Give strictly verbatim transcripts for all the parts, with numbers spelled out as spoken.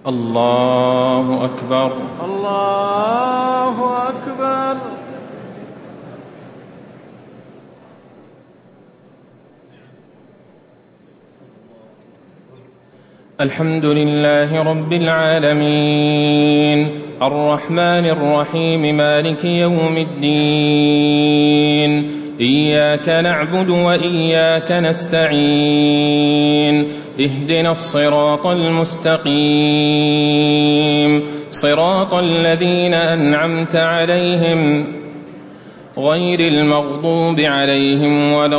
الله أكبر. الله أكبر. الحمد لله رب العالمين الرحمن الرحيم مالك يوم الدين إياك نعبد وإياك نستعين اهدنا الصراط المستقيم صراط الذين أنعمت عليهم غير المغضوب عليهم ولا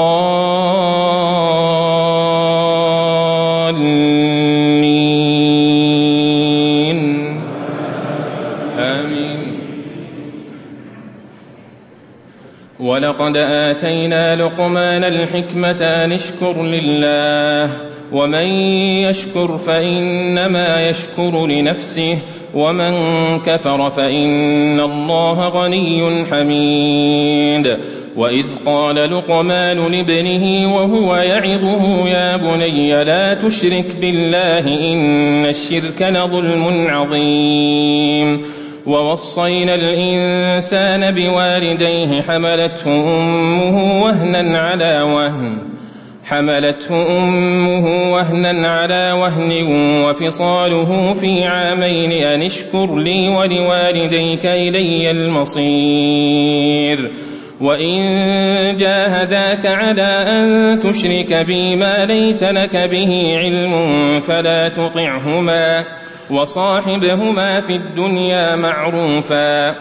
الضالين آمين. ولقد آتينا لقمان الحكمة أن اشكر لله ومن يشكر فإنما يشكر لنفسه ومن كفر فإن الله غني حميد. وإذ قال لقمان لابنه وهو يعظه يا بني لا تشرك بالله إن الشرك لظلم عظيم. ووصينا الإنسان بوالديه حملته أمه وهنا على وهن حملته أمه وهنا على وهن وفصاله في عامين أن اشكر لي ولوالديك إلي المصير. وإن جاهداك على أن تشرك بي ما ليس لك به علم فلا تطعهما وصاحبهما في الدنيا معروفا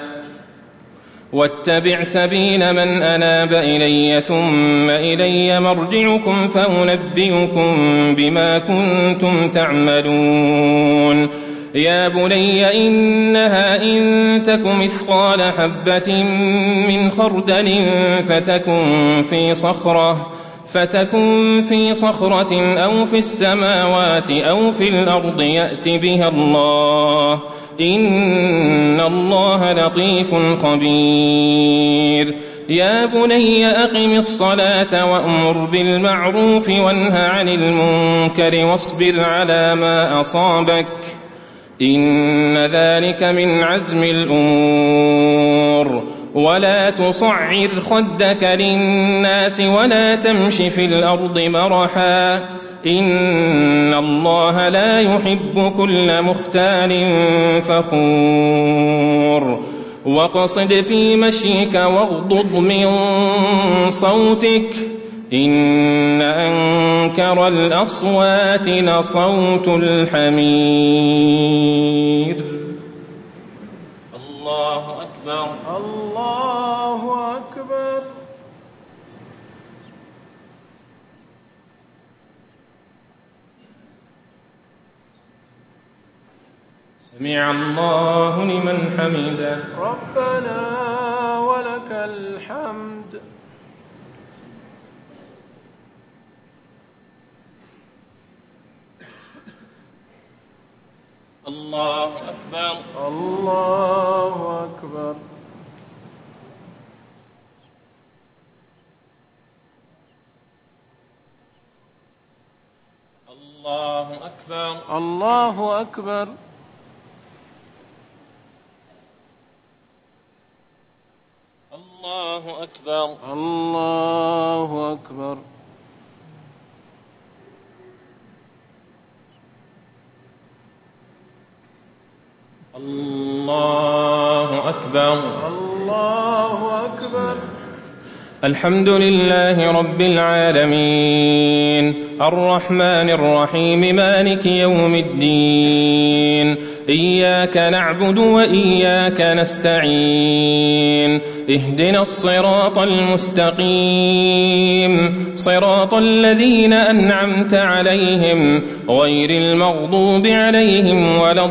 واتبع سبيل من أناب إلي ثم إلي مرجعكم فأنبئكم بما كنتم تعملون. يا بني إنها إن تك مثقال حبة من خردل فتكن في صخرة فتكن في صخرة أو في السماوات أو في الأرض يأت بها الله إن الله لطيف خبير. يا بني أقم الصلاة وأمر بالمعروف وانه عن المنكر واصبر على ما أصابك إن ذلك من عزم الأمور. ولا تصعر خدك للناس ولا تمش في الأرض مرحا إن الله لا يحب كل مختال فخور. واقصد في مشيك واغضض من صوتك إن أنكر الأصوات لصوت الحمير. الله أكبر. الله أكبر. سمع الله لمن حمده. ربنا ولك الحمد. الله أكبر. الله أكبر. الله أكبر. الله أكبر. الله أكبر. الله أكبر. الله أكبر. الله أكبر. الحمد لله رب العالمين الرحمن الرحيم مالك يوم الدين إياك نعبد وإياك نستعين اهدنا الصراط المستقيم صراط الذين أنعمت عليهم غير المغضوب عليهم ولا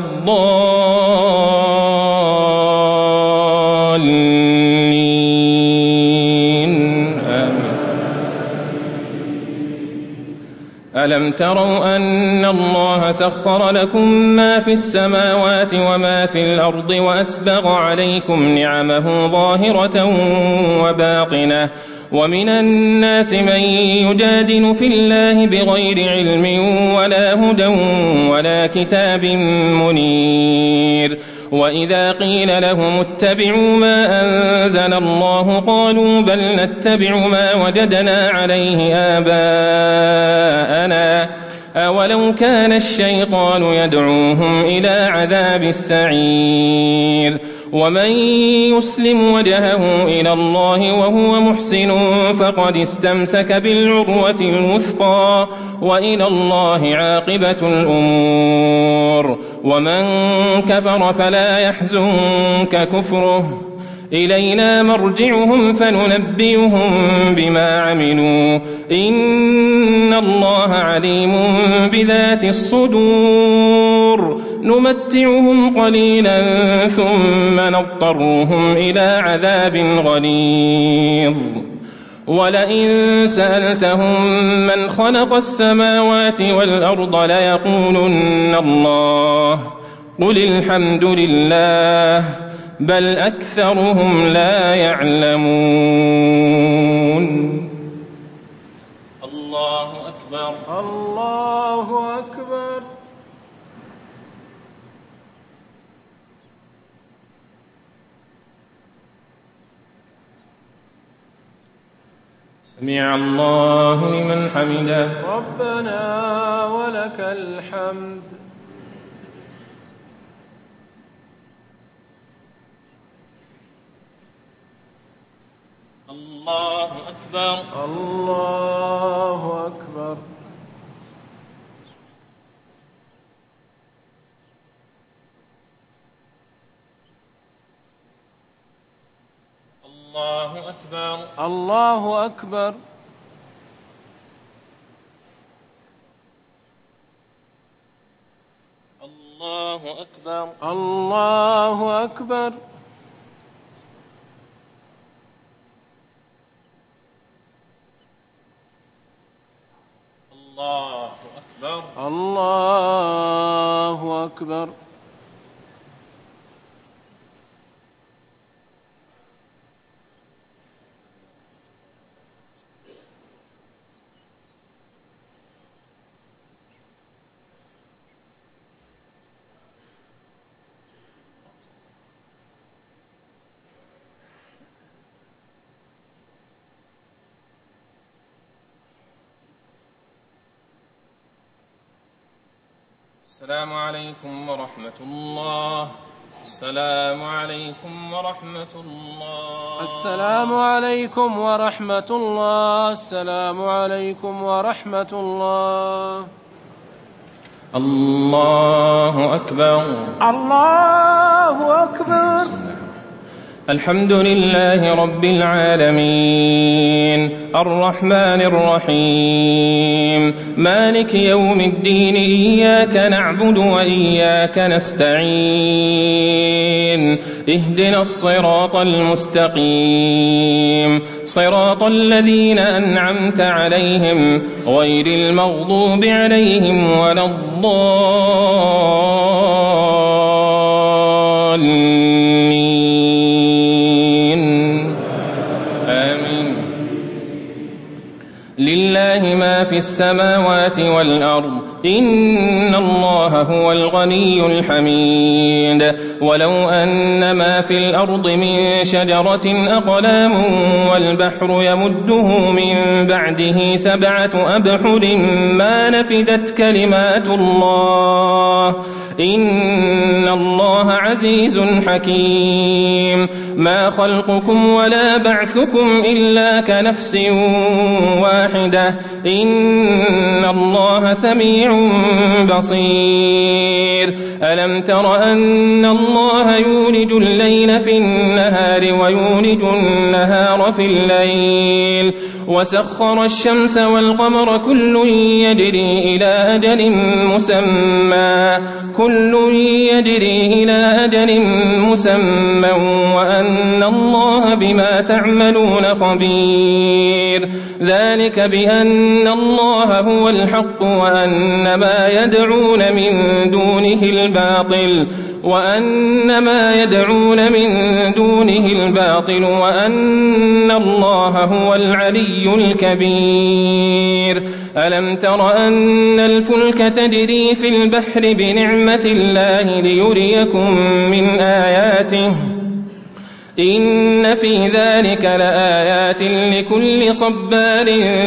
الضالين آمين. ألم تروا أن الله سخر لكم ما في السماوات وما في الأرض وأسبغ عليكم نعمه ظاهرة وباطنة ومن الناس من يجادل في الله بغير علم ولا هدى ولا كتاب منير وإذا قيل لهم اتبعوا ما أنزل الله قالوا بل نتبع ما وجدنا عليه آباءنا أولو كان الشيطان يدعوهم إلى عذاب السعير ومن يسلم وجهه إلى الله وهو محسن فقد استمسك بالعروة الوثقى وإلى الله عاقبة الأمور ومن كفر فلا يحزنك كفره إلينا مرجعهم فننبئهم بما عملوا إن الله عليم بذات الصدور نمتعهم قليلا ثم نضطرهم إلى عذاب غليظ ولئن سألتهم من خلق السماوات والأرض ليقولن الله قل الحمد لله بل أكثرهم لا يعلمون. الله أكبر. الله أكبر. سمع الله لمن حمده. ربنا ولك الحمد. الله أكبر. الله أكبر. الله أكبر. الله أكبر. الله أكبر. الله أكبر. الله أكبر. الله أكبر. السلام عليكم ورحمة الله. السلام عليكم ورحمة الله. السلام عليكم ورحمة الله. السلام عليكم ورحمة الله. الله أكبر. الله أكبر. الحمد لله رب العالمين الرحمن الرحيم مالك يوم الدين إياك نعبد وإياك نستعين اهدنا الصراط المستقيم صراط الذين أنعمت عليهم غير المغضوب عليهم ولا الضالين. لله ما في السماوات والأرض إن الله هو الغني الحميد ولو أن ما في الأرض من شجرة أقلام والبحر يمده من بعده سبعة أبحر ما نفدت كلمات الله إن الله عزيز حكيم. ما خلقكم ولا بعثكم إلا كنفس واحدة إن الله سميع بصير. ألم تر أن الله يولج الليل في النهار ويولج النهار في الليل وسخر الشمس والقمر كل يجري إلى أجل مسمى كل يجري إلى أجل مسمى وأن الله بما تعملون خبير. ذلك بأن الله هو الحق وأن ما يدعون من دونه الباطل وأن ما يدعون من دونه الباطل وأن الله هو العلي الكبير. ألم تر أن الفلك تجري في البحر بنعمة الله ليريكم من آياته إن في ذلك لآيات لكل صبار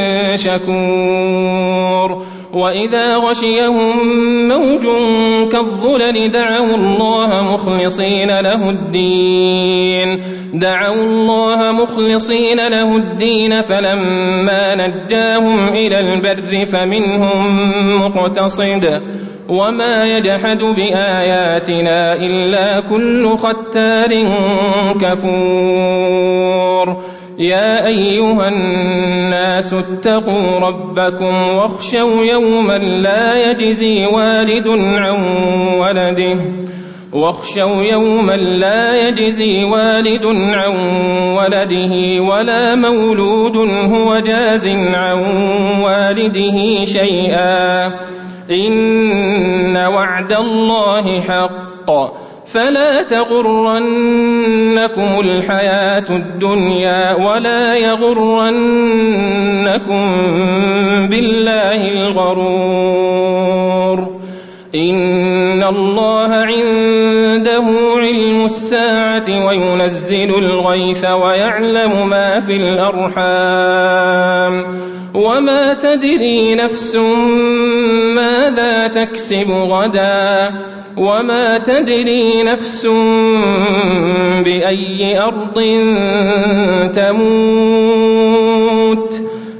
شكور. وإذا غشيهم موج كالظلل دعوا الله مخلصين له الدين دعوا الله مخلصين له الدين فلما نجاهم إلى البر فمنهم مقتصد وما يجحد بآياتنا إلا كل ختار كفور. يا أيها الناس اتقوا ربكم واخشوا يوما لا يجزي والد عن ولده واخشوا يوما لا يجزي والد عن ولده ولا مولود هو جاز عن والده شيئا إن وعد الله حق فلا تغرنكم الحياة الدنيا ولا يغرنكم بالله الغرور. إن الله عنده علم الساعة وينزل الغيث ويعلم ما في الأرحام وما تدري نفس ماذا تكسب غدا وما تدري نفس بأي أرض تموت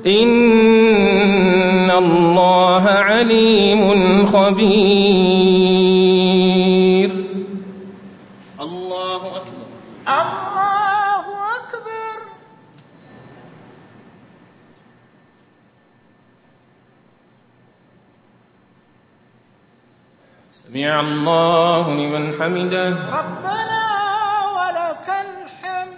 إن الله عليم خبير. الله أكبر. الله أكبر. سمع الله لمن حمده. ربنا ولك الحمد.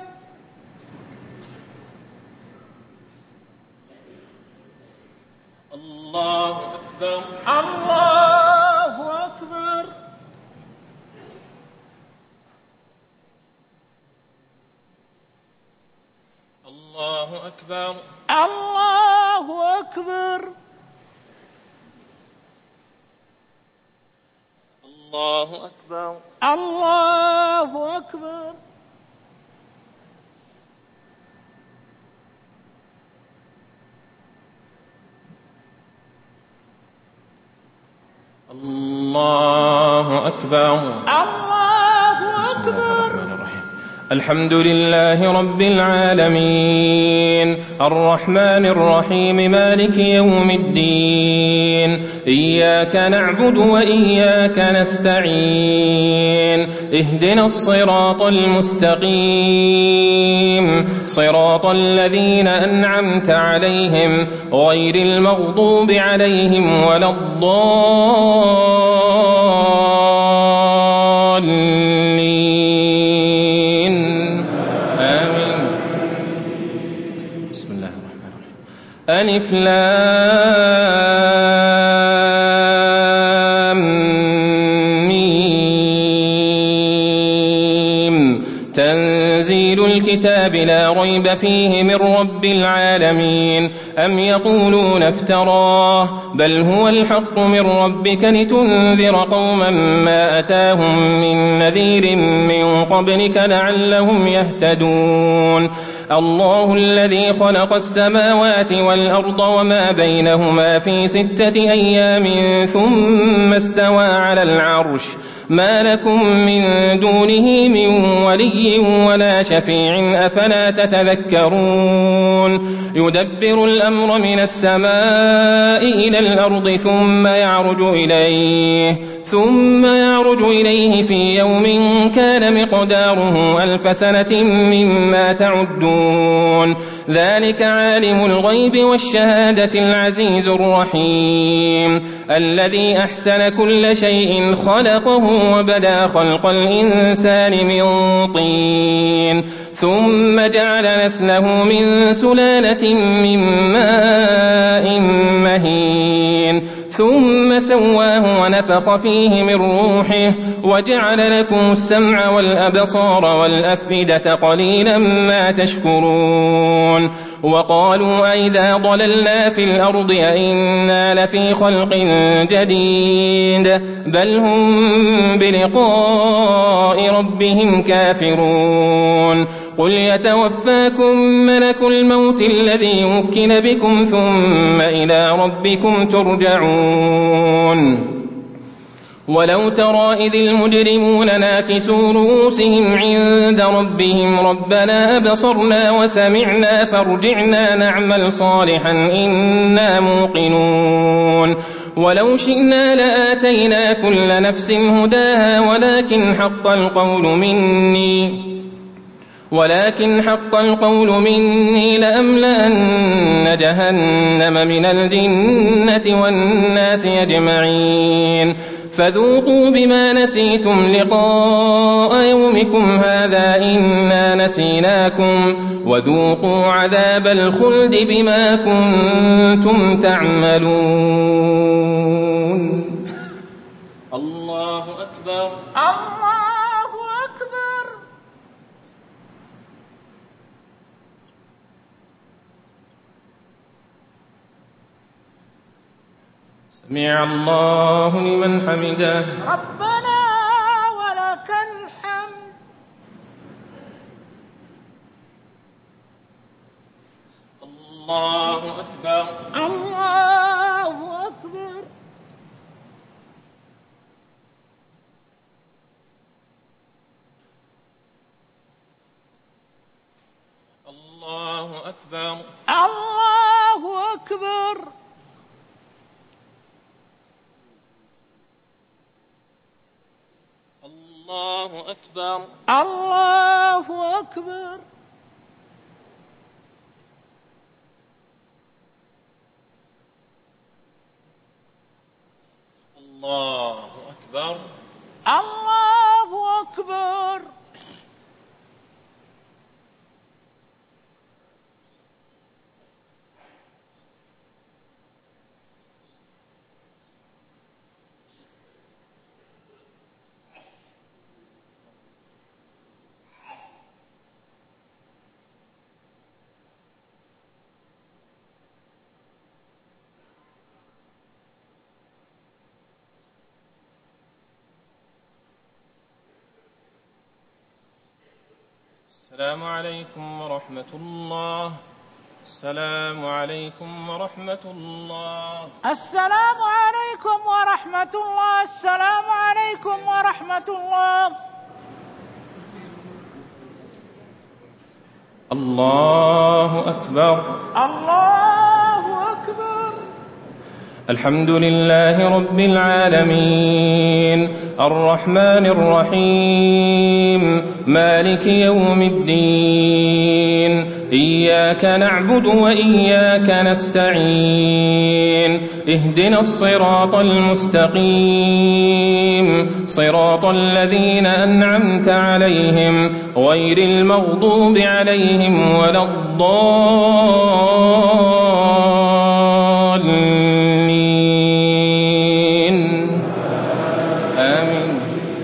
الله أكبر. الله أكبر. الله أكبر. الله أكبر. الله أكبر. الله أكبر. الله أكبر. الله أكبر. الحمد لله رب العالمين الرحمن الرحيم مالك يوم الدين إياك نعبد وإياك نستعين اهدنا الصراط المستقيم صراط الذين أنعمت عليهم غير المغضوب عليهم ولا الضالين آمين. بسم الله الرحمن الرحيم. ألف لام ميم تنزيل الكتاب لا ريب فيه من رب العالمين. أم يقولون افتراه بل هو الحق من ربك لتنذر قوما ما أتاهم من نذير من قبلك لعلهم يهتدون. الله الذي خلق السماوات والأرض وما بينهما في ستة أيام ثم استوى على العرش ما لكم من دونه من ولي ولا شفيع أفلا تتذكرون. يدبر الأمر من السماء إلى الأرض ثم يعرج إليه ثم يعرج إليه في يوم كان مقداره ألف سنة مما تعدون ذلك عالم الغيب والشهادة العزيز الرحيم الذي أحسن كل شيء خلقه وبدأ خلق الإنسان من طين ثم جعل نسله من سلالة من ماء مهين ثم سواه ونفخ فيه من روحه وجعل لكم السمع والأبصار والأفئدة قليلا ما تشكرون وقالوا أئذا ضللنا في الأرض أئنا لفي خلق جديد بل هم بلقاء ربهم كافرون قل يتوفاكم ملك الموت الذي وكل بكم ثم إلى ربكم ترجعون ولو ترى إذ المجرمون ناكسوا رؤوسهم عند ربهم ربنا أبصرنا وسمعنا فارجعنا نعمل صالحا إنا موقنون ولو شئنا لآتينا كل نفس هداها ولكن حق القول مني ولكن حق القول مني لأملأن جهنم من الجنة والناس أجمعين فذوقوا بما نسيتم لقاء يومكم هذا إنا نسيناكم وذوقوا عذاب الخلد بما كنتم تعملون الله أكبر الله أكبر. سمع الله لمن حمده ربنا ولك الحمد. الله أكبر الله أكبر. الله أكبر الله أكبر. الله أكبر الله أكبر. الله أكبر الله أكبر. السلام عليكم ورحمة الله. السلام عليكم ورحمة الله. السلام عليكم ورحمة الله. السلام عليكم ورحمة الله. الله أكبر الله أكبر. الحمد لله رب العالمين الرحمن الرحيم مالك يوم الدين إياك نعبد وإياك نستعين اهدنا الصراط المستقيم صراط الذين أنعمت عليهم غير المغضوب عليهم ولا الضالين آمين.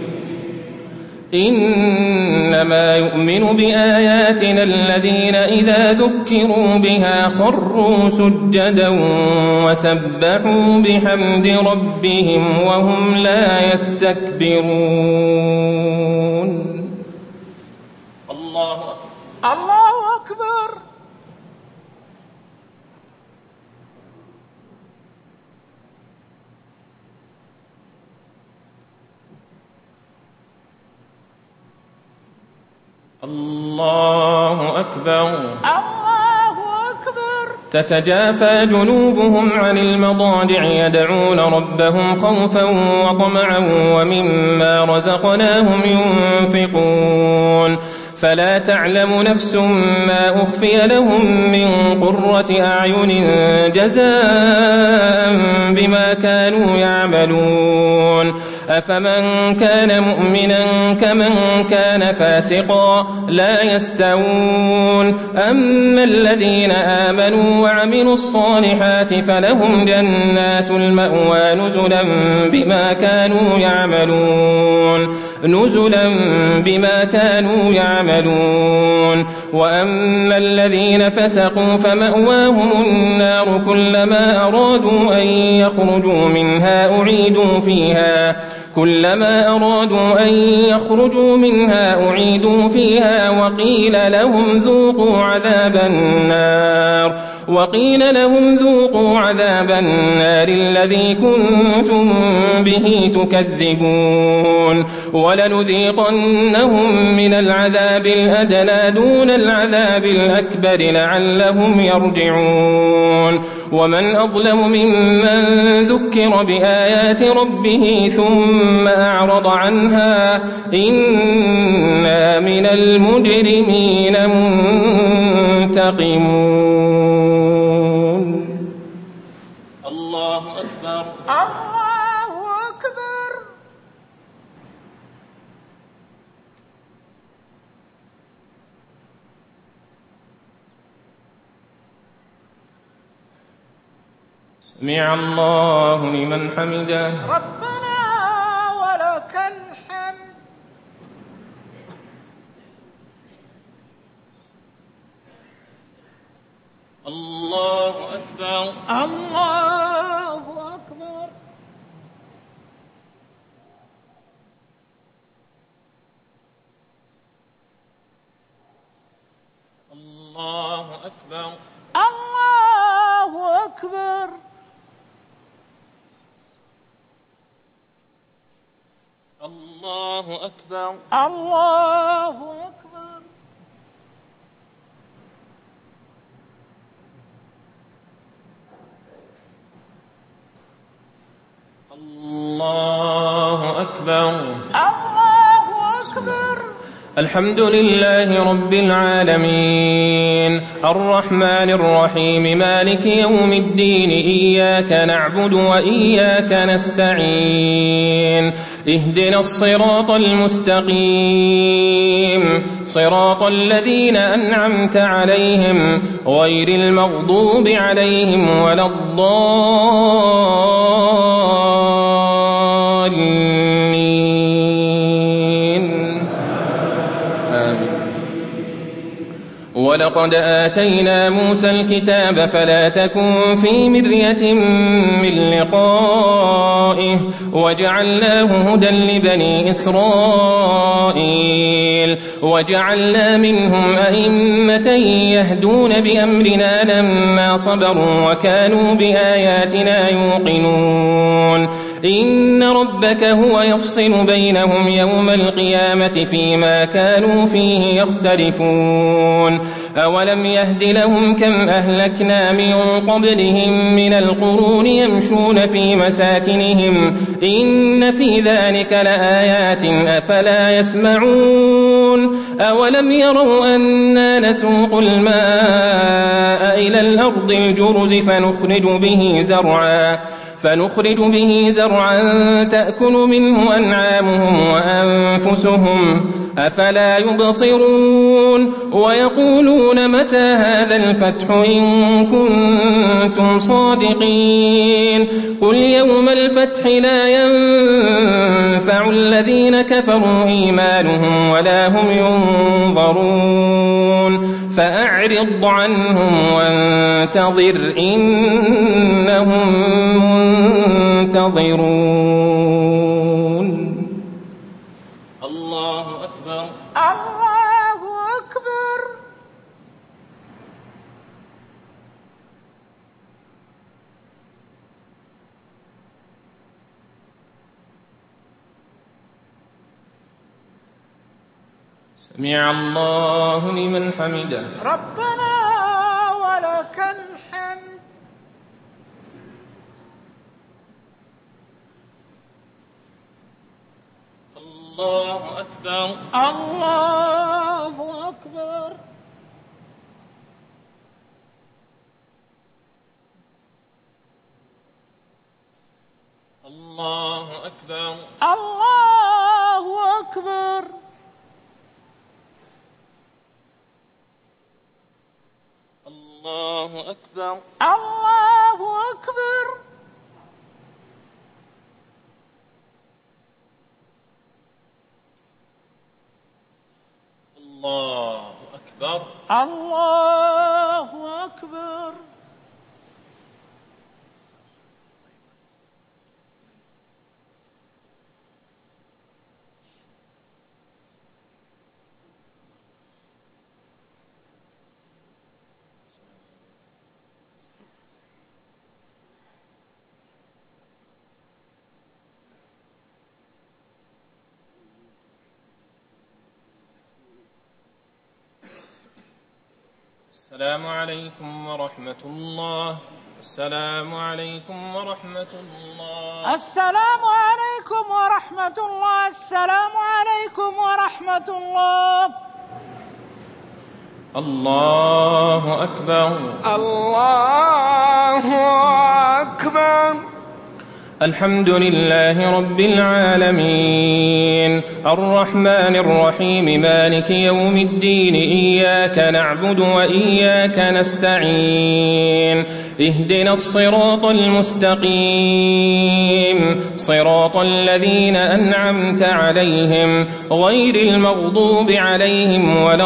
إنما يؤمن بآياتنا الذين إذا ذكروا بها خروا سجدا وسبحوا بحمد ربهم وهم لا يستكبرون. الله أكبر الله أكبر. الله أكبر الله أكبر. تتجافى جنوبهم عن المضاجع يدعون ربهم خوفا وطمعا ومما رزقناهم ينفقون فلا تعلم نفس ما أخفي لهم من قرة أعين جزاء بما كانوا يعملون أفمن كان مؤمنا كمن كان فاسقا لا يستوون أما الذين آمنوا وعملوا الصالحات فلهم جنات المأوى نزلا بما كانوا يعملون نزلا بما كانوا يعملون وأما الذين فسقوا فمأواهم النار كلما أرادوا أن يخرجوا منها أعيدوا فيها كلما أرادوا أن يخرجوا منها أعيدوا فيها وقيل لهم ذوقوا عذاب النار وقيل لهم ذوقوا عذاب النار الذي كنتم به تكذبون ولنذيقنهم من العذاب الأدنى دون العذاب الأكبر لعلهم يرجعون ومن أظلم ممن ذكر بآيات ربه ثم أعرض عنها إنا من المجرمين منتقمون. الله أكبر. الله أكبر. سمع الله لمن حمده. ربنا ولك الحمد. الله أكبر. الله أكبر. الله أكبر. الله أكبر. الله أكبر. الله أكبر. الله أكبر. الله أكبر. الحمد لله رب العالمين الرحمن الرحيم مالك يوم الدين إياك نعبد وإياك نستعين اهدنا الصراط المستقيم صراط الذين أنعمت عليهم غير المغضوب عليهم ولا الضالين. ولقد آتينا موسى الكتاب فلا تكن في مرية من لقائه وجعلناه هدى لبني إسرائيل وجعلنا منهم أئمة يهدون بأمرنا لما صبروا وكانوا بآياتنا يوقنون. إن ربك هو يفصل بينهم يوم القيامة فيما كانوا فيه يختلفون. أولم يهد لهم كم أهلكنا من قبلهم من القرون يمشون في مساكنهم إن في ذلك لآيات أفلا يسمعون. أولم يروا أنا نسوق الماء إلى الأرض الجرز فنخرج به زرعا فنخرج به زرعا تأكل منه أنعامهم وأنفسهم أفلا يبصرون. ويقولون متى هذا الفتح إن كنتم صادقين قل يوم الفتح لا ينفع الذين كفروا إيمانهم ولا هم ينظرون فأعرض عنهم وانتظر إنهم منتظرون. الله أكبر. الله أكبر. سمع الله لمن حمده. ربنا ولك الحمد. الله أكبر. الله أكبر. الله أكبر. الله أكبر. الله أكبر. الله أكبر. الله أكبر. الله أكبر. السلام عليكم ورحمة الله. السلام عليكم ورحمة الله. السلام عليكم ورحمة الله. السلام عليكم ورحمة الله. الله أكبر. الله أكبر. الحمد لله رب العالمين الرحمن الرحيم مالك يوم الدين إياك نعبد وإياك نستعين اهدنا الصراط المستقيم صراط الذين أنعمت عليهم غير المغضوب عليهم ولا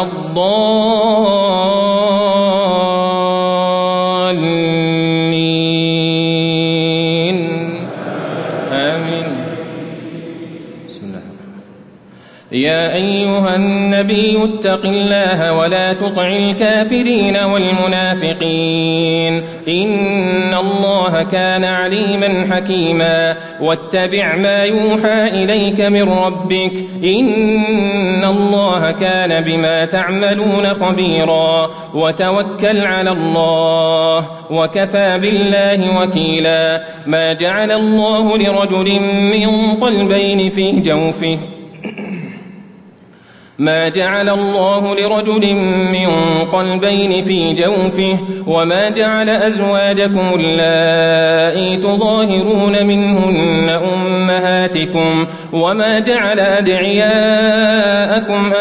الضالين آمين. بسم الله. يا أيها النبي اتق الله ولا تطع الكافرين والمنافقين إن الله كان عليما حكيما واتبع ما يوحى إليك من ربك إن الله كان بما تعملون خبيرا وتوكل على الله وكفى بالله وكيلا. ما جعل الله لرجل من قلبين في جوفه ما جعل الله لرجل من قلبين في جوفه وما جعل أزواجكم اللائي تظاهرون منهن أمهاتكم وما جعل أدعياءكم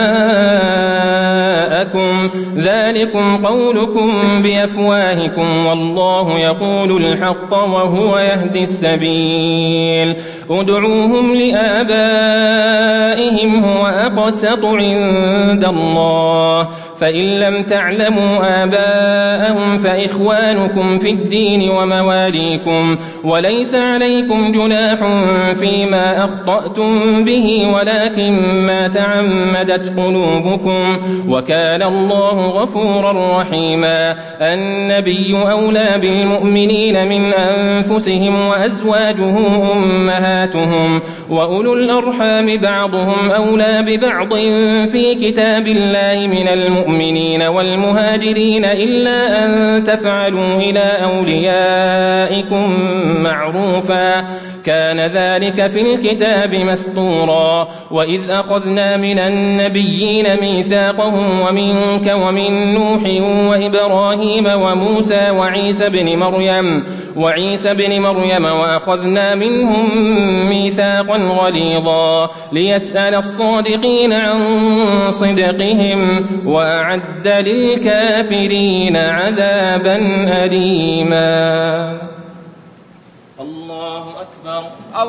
أبناءكم ذلكم قولكم بأفواهكم والله يقول الحق وهو يهدي السبيل. ادعوهم لآبائهم هو أقسط عند الله فإن لم تعلموا آباءهم فإخوانكم في الدين ومواليكم وليس عليكم جناح فيما أخطأتم به ولكن ما تعمدت قلوبكم وكان الله غفورا رحيما. النبي أولى بالمؤمنين من أنفسهم وأزواجه أمهاتهم وأولو الأرحام بعضهم أولى ببعض في كتاب الله من المؤمنين المؤمنين والمهاجرين إلا أن تفعلوا إلى أوليائكم معروفا كان ذلك في الكتاب مسطورا. وإذ أخذنا من النبيين ميثاقهم ومنك ومن نوح وإبراهيم وموسى وعيسى بن مريم وعيسى بن مريم وأخذنا منهم ميثاقا غليظا ليسأل الصادقين عن صدقهم وأعد للكافرين عذابا أليما. الله أكبر.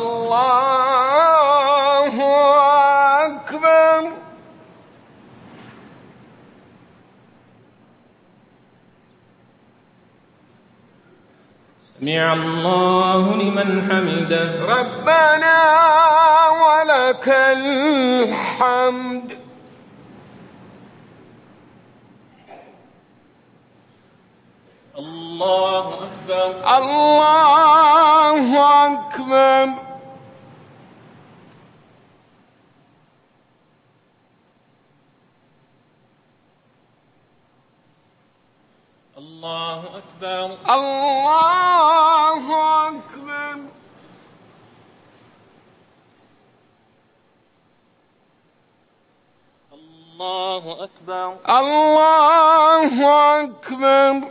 الله أكبر. سمع الله لمن حمده. ربنا ولك الحمد. الله أكبر. الله أكبر. الله أكبر. الله أكبر. أكبر. الله أكبر.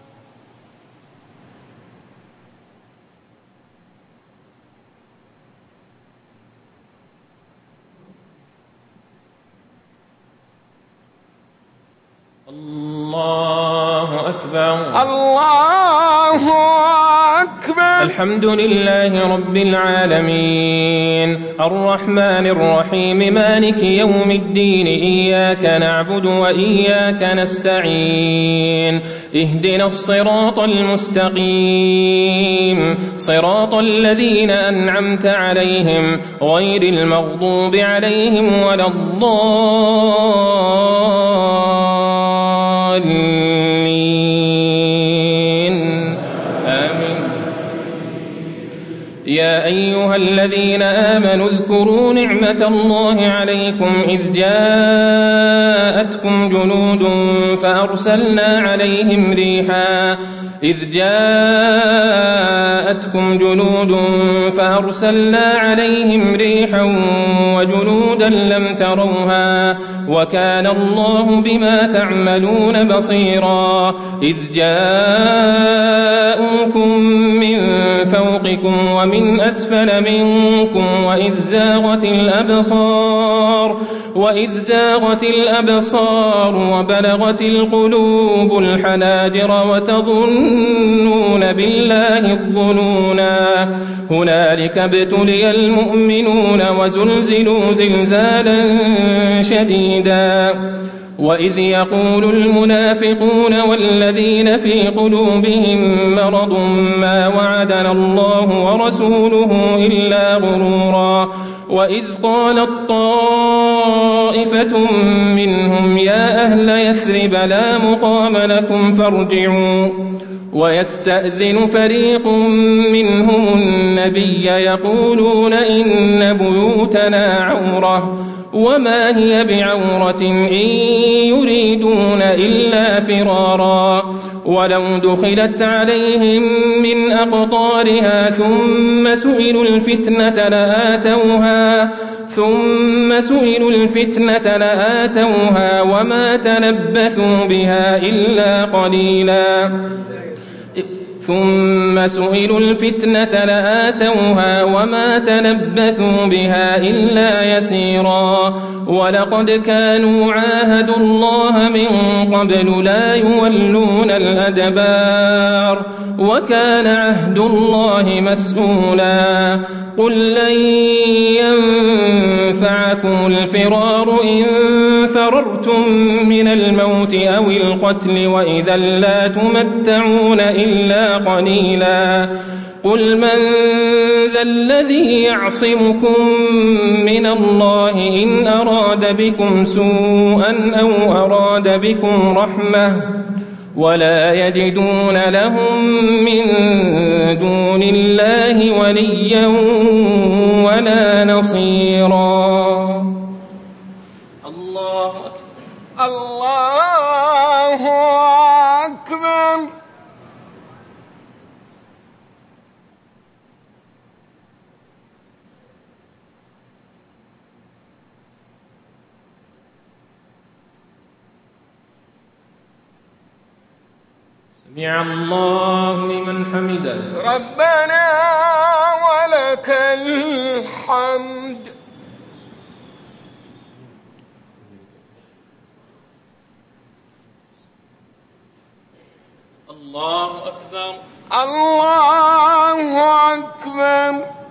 الله أكبر. الله أكبر. الحمد لله رب العالمين الرحمن الرحيم مالك يوم الدين إياك نعبد وإياك نستعين اهدنا الصراط المستقيم صراط الذين أنعمت عليهم غير المغضوب عليهم ولا الضالين آمين. يا أيها الذين آمنوا اذكروا نعمة الله عليكم إذ جاءتكم جنود فأرسلنا عليهم ريحا إذ جاءتكم جنود فأرسلنا عليهم ريحا وجنودا لم تروها وكان الله بما تعملون بصيرا إذ جاءوكم من فوقكم ومن أسفل منكم وإذ زاغت الأبصار وإذ زاغت الأبصار وبلغت القلوب الحناجر وتظنون بالله الظنونا هنالك ابتلي المؤمنون وزلزلوا زلزالا شديدا وإذ يقول المنافقون والذين في قلوبهم مرض ما وعدنا الله ورسوله إلا غرورا وإذ قالت طائفة منهم يا أهل يثرب لا مقام لكم فارجعوا ويستأذن فريق منهم النبي يقولون إن بيوتنا عورة وما هي بعورة إن يريدون إلا فرارا ولو دخلت عليهم من أقطارها ثم سئلوا الفتنة لآتوها ثم سئلوا الفتنة لآتوها وما تلبثوا بها إلا قليلا ثم سئلوا الفتنة لآتوها وما تلبثوا بها إلا يسيرا ولقد كانوا عاهدوا الله من قبل لا يولون الأدبار وكان عهد الله مسؤولا قل لن ينفعكم الفرار إن فررتم من الموت أو القتل وإذا لا تمتعون إلا قليلا قل من ذا الذي يعصمكم من الله إن أراد بكم سوءا أو أراد بكم رحمة ولا يجدون لهم من دون الله وليا ولا نصيرا. الله أكبر. الله أكبر. سمع الله لمن حمده ربنا ولك الحمد. الله أكبر. الله أكبر.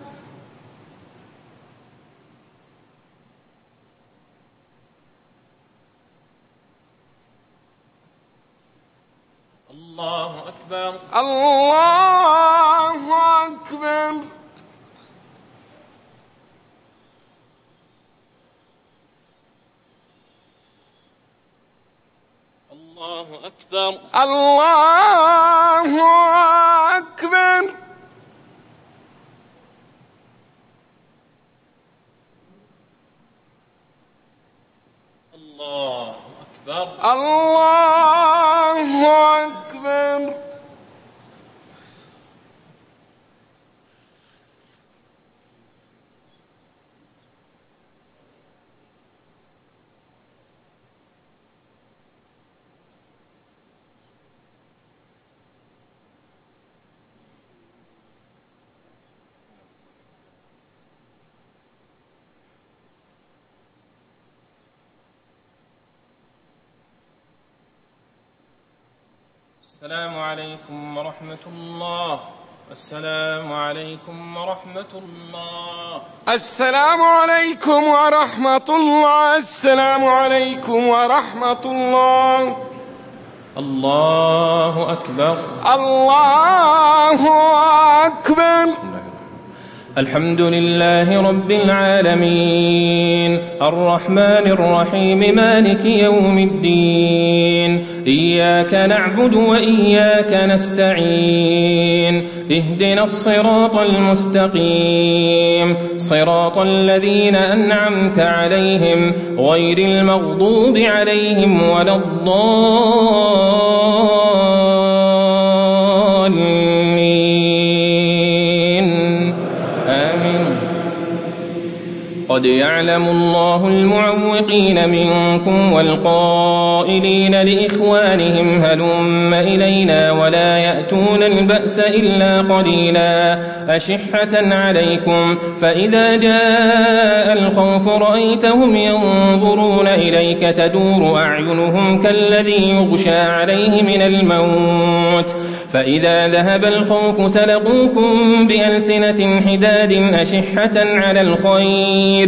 الله أكبر. الله أكبر. الله أكبر. الله أكبر. الله أكبر. الله أكبر. السلام عليكم ورحمة الله. السلام عليكم ورحمة الله. السلام عليكم ورحمة الله. السلام عليكم ورحمة الله. الله أكبر. الله أكبر. الحمد لله رب العالمين الرحمن الرحيم مالك يوم الدين إياك نعبد وإياك نستعين اهدنا الصراط المستقيم صراط الذين أنعمت عليهم غير المغضوب عليهم ولا الضالين. قد يعلم الله المعوقين منكم والقائلين لإخوانهم هلم إلينا ولا يأتون البأس إلا قليلا أشحة عليكم فإذا جاء الخوف رأيتهم ينظرون إليك تدور أعينهم كالذي يغشى عليه من الموت فإذا ذهب الخوف سلقوكم بألسنة حداد أشحة على الخير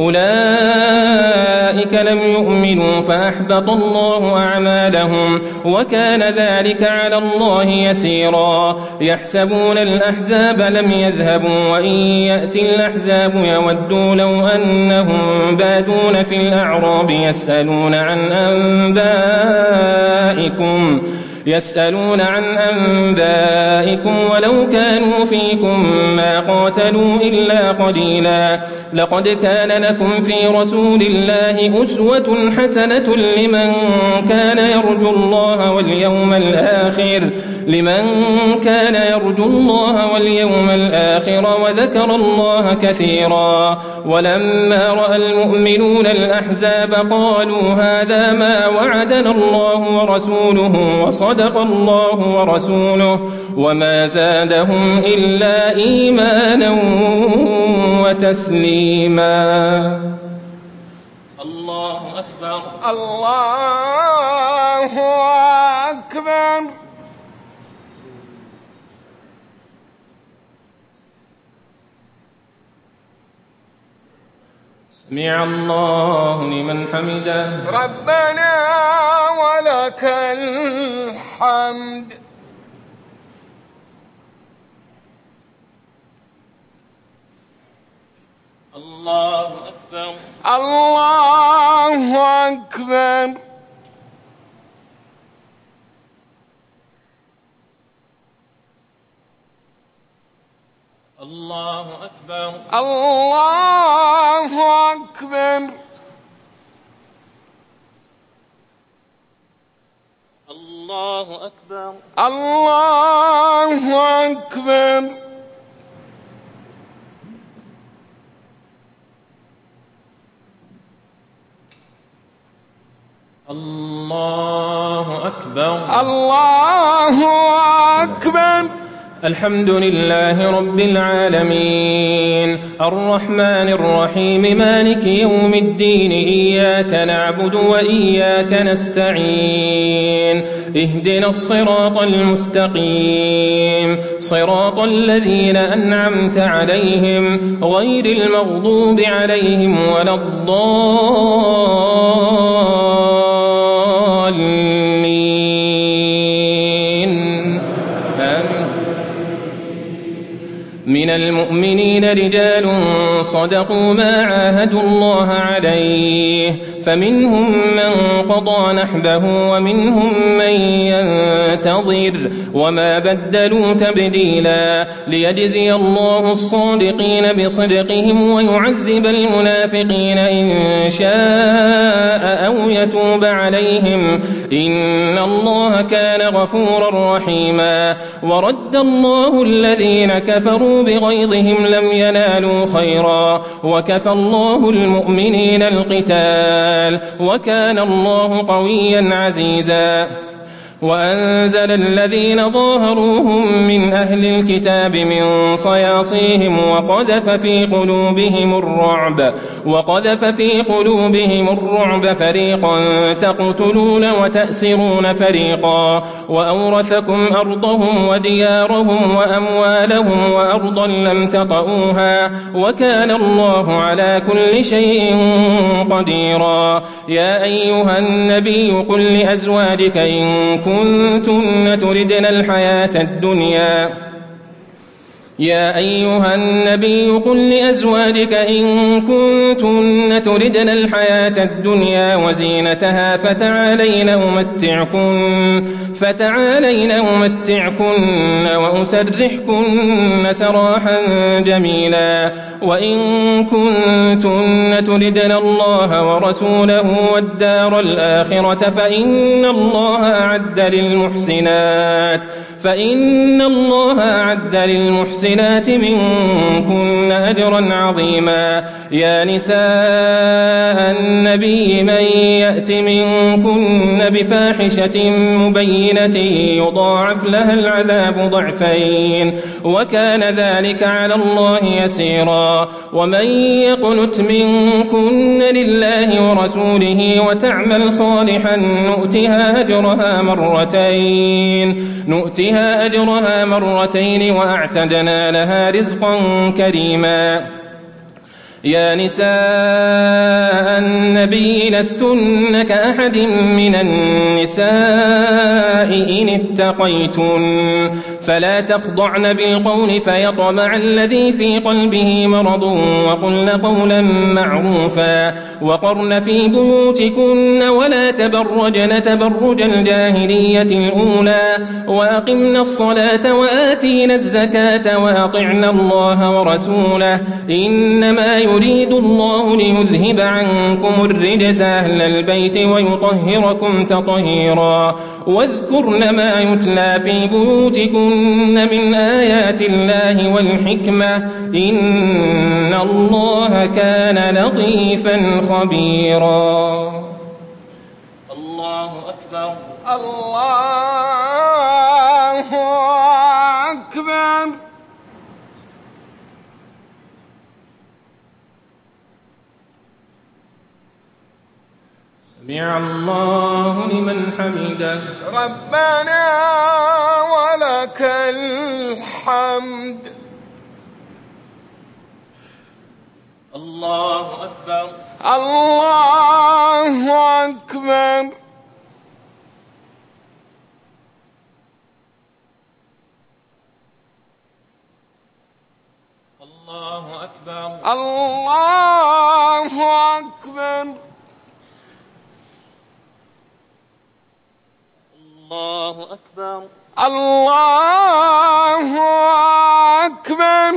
أولئك لم يؤمنوا فأحبط الله أعمالهم وكان ذلك على الله يسيرا يحسبون الأحزاب لم يذهبوا وإن يأتي الأحزاب يودوا لو أنهم بادون في الأعراب يسألون عن أنبائكم يسألون عن أنبائكم ولو كانوا فيكم ما قاتلوا إلا قليلا لقد كان لكم في رسول الله أسوة حسنة لمن كان يرجو الله واليوم الآخر لمن كان يرجو الله واليوم الآخر وذكر الله كثيرا ولما رأى المؤمنون الأحزاب قالوا هذا ما وعدنا الله ورسوله وصدق الله ورسوله وما زادهم إلا إيمانا وتسليما. الله أكبر. الله أكبر. سمع الله لمن حمده. ربنا ولك الحمد. الله أكبر. الله أكبر. الله أكبر. الله أكبر. الله أكبر. الله أكبر. الله أكبر. الله أكبر. الحمد لله رب العالمين الرحمن الرحيم مالك يوم الدين إياك نعبد وإياك نستعين اهدنا الصراط المستقيم صراط الذين أنعمت عليهم غير المغضوب عليهم ولا الضالين. آمين. من المؤمنين رجال صدقوا ما عاهدوا الله عليه فمنهم من قضى نحبه ومنهم من ينتظر وما بدلوا تبديلا ليجزي الله الصادقين بصدقهم ويعذب المنافقين إن شاء أو يتوب عليهم إن الله كان غفورا رحيما. ورد الله الذين كفروا بغيظهم لم ينالوا خيرا وكفى الله المؤمنين القتال وكان الله قويا عزيزا. وأنزل الذين ظاهروهم من أهل الكتاب من صياصيهم وقذف في قلوبهم الرعب وقذف في قلوبهم الرعب فريقا تقتلون وتأسرون فريقا وأورثكم أرضهم وديارهم وأموالهم وأرضا لم تطئوها وكان الله على كل شيء قديرا. يا أيها النبي قل لأزواجك إن كنتن تردن الحياة الدنيا يا أيها النبي قل لأزواجك إن كنتن تردن الحياة الدنيا وزينتها فتعالين أمتعكن فتعالين أمتعكن وأسرحكن سراحا جميلا. وإن كنتن تردن الله ورسوله والدار الآخرة فإن الله أعد للمحسنات فإن الله أعد للمحسنات منكن أجرا عظيما. يا نساء النبي من يأت منكن بفاحشة مبينة يضاعف لها العذاب ضعفين وكان ذلك على الله يسيرا. ومن يقنت منكن لله ورسوله وتعمل صالحا نؤتها أجرها مرتين نؤتها أجرها مرتين وأعتدنا لها رزقا كريما. يا نساء النبي لستن كأحد من النساء إن اتقيتن فلا تخضعن بالقول فيطمع الذي في قلبه مرض وقلن قولا معروفا وقرن في بيوتكن ولا تبرجن تبرج الجاهلية الأولى وأقمن الصلاة وآتين الزكاة وأطعن الله ورسوله إنما يريد الله ليذهب عنكم الرجس أهل البيت ويطهركم تطهيرا. واذكرن ما يتلى في بيوتكن من آيات الله والحكمة إن الله كان لطيفا خبيرا. الله أكبر الله أكبر. سمع الله لمن حمده ربنا ولك الحمد. الله أكبر الله أكبر. الله أكبر الله أكبر. الله أكبر الله أكبر.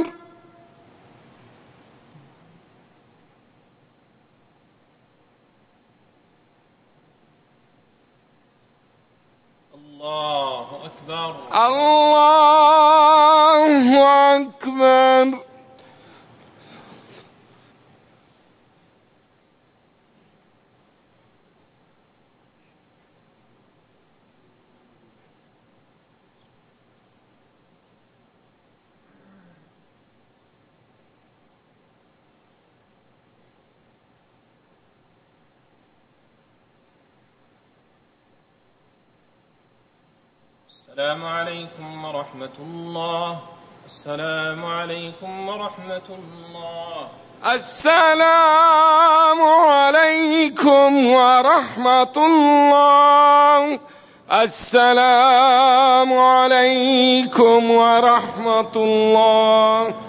الله أكبر الله أكبر. السلام عليكم ورحمة الله. السلام عليكم ورحمة الله. السلام عليكم ورحمة الله. السلام عليكم ورحمة الله.